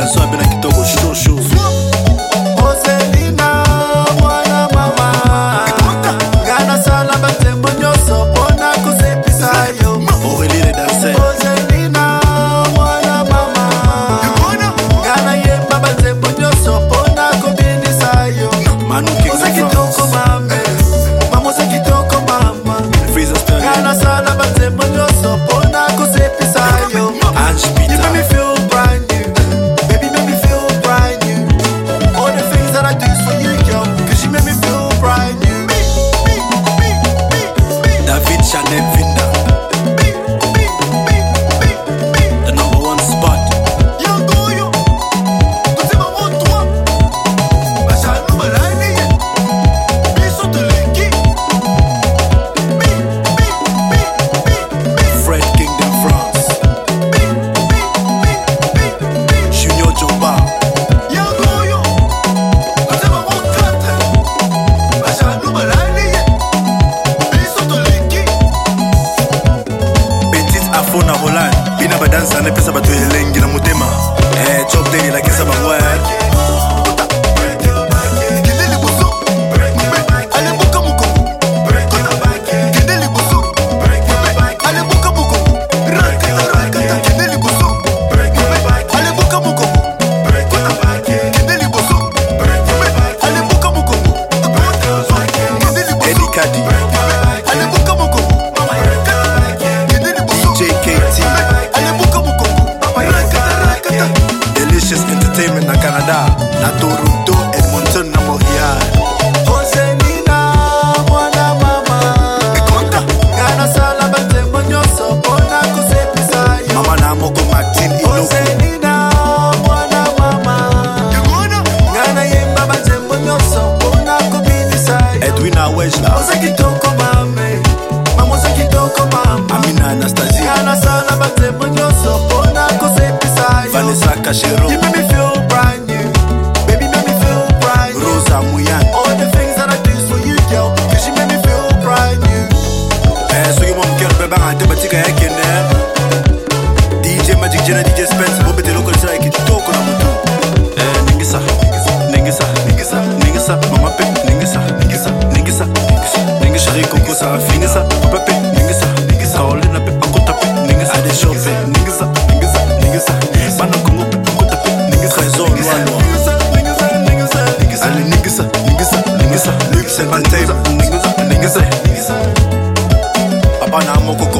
la soa bena kitoko show show. Oselina mwana mama Gana sala batembo nyoso pona kusepisa yo. Aurélie les danseurs. Oselina mwana mama Gana yemba batembo nyoso pona kubindisa yo. Manu King Osa of kitoko France. mame Mama osa kitoko mama Freezer Sterling. Gana sala batembo nyoso pona kusepisa yo. Ange You Peter. make me feel brand new. Baby, make me feel brand new. All the things that I do for you, girl, cause you make me feel brand new. David Chanel Vinda. The #1 spot. Fred King de France. Junior Joba. Petite Afro na Holland. Bina badansa na pesa batu elengi na mutema. Chop Day la kesa bangwa. Eddie Kadi. DJ KT. Delicious Entertainment na Canada. Na Toronto, Edmonton na Montreal. Oselina mwana mama Gana sala batembo nyoso pona kusepisa yo. Mama na moko Martin Iloko. Oselina mwana mama Gana yemba batembo nyoso pona kubindisa yo. Edwina Wejla. Osa kitoko mame Mama osa kitoko mama Amina Anastasia. Gana sala batembo nyoso pona kusepisa yo. Vanessa Cachero. You make me feel brand new. Baby, make me feel brand new. Rosa Muyan. All the things that I do for you, girl, cause you make me feel brand new. Soki mo mkero beba ngate batika yake ne. DJ Magic Jena, DJ Spence, bobe te local sila kitoko na mutu. Ningisa, ningisa, ningisa, ningisa, mama pe, ningisa, ningisa, ningisa, ningisa, Rico Kosa, ningisa, papa pe, ningisa, ningisa, Olena pe, akota pe, ningisa, ade show pe, ningisa, ningisa, ningisa, bana kongo pe, akota pe, ningisa, trésor loin. Allez, ningisa, ningisa, ningisa, Luxe Entertainment, ningisa, ningisa, papa na moko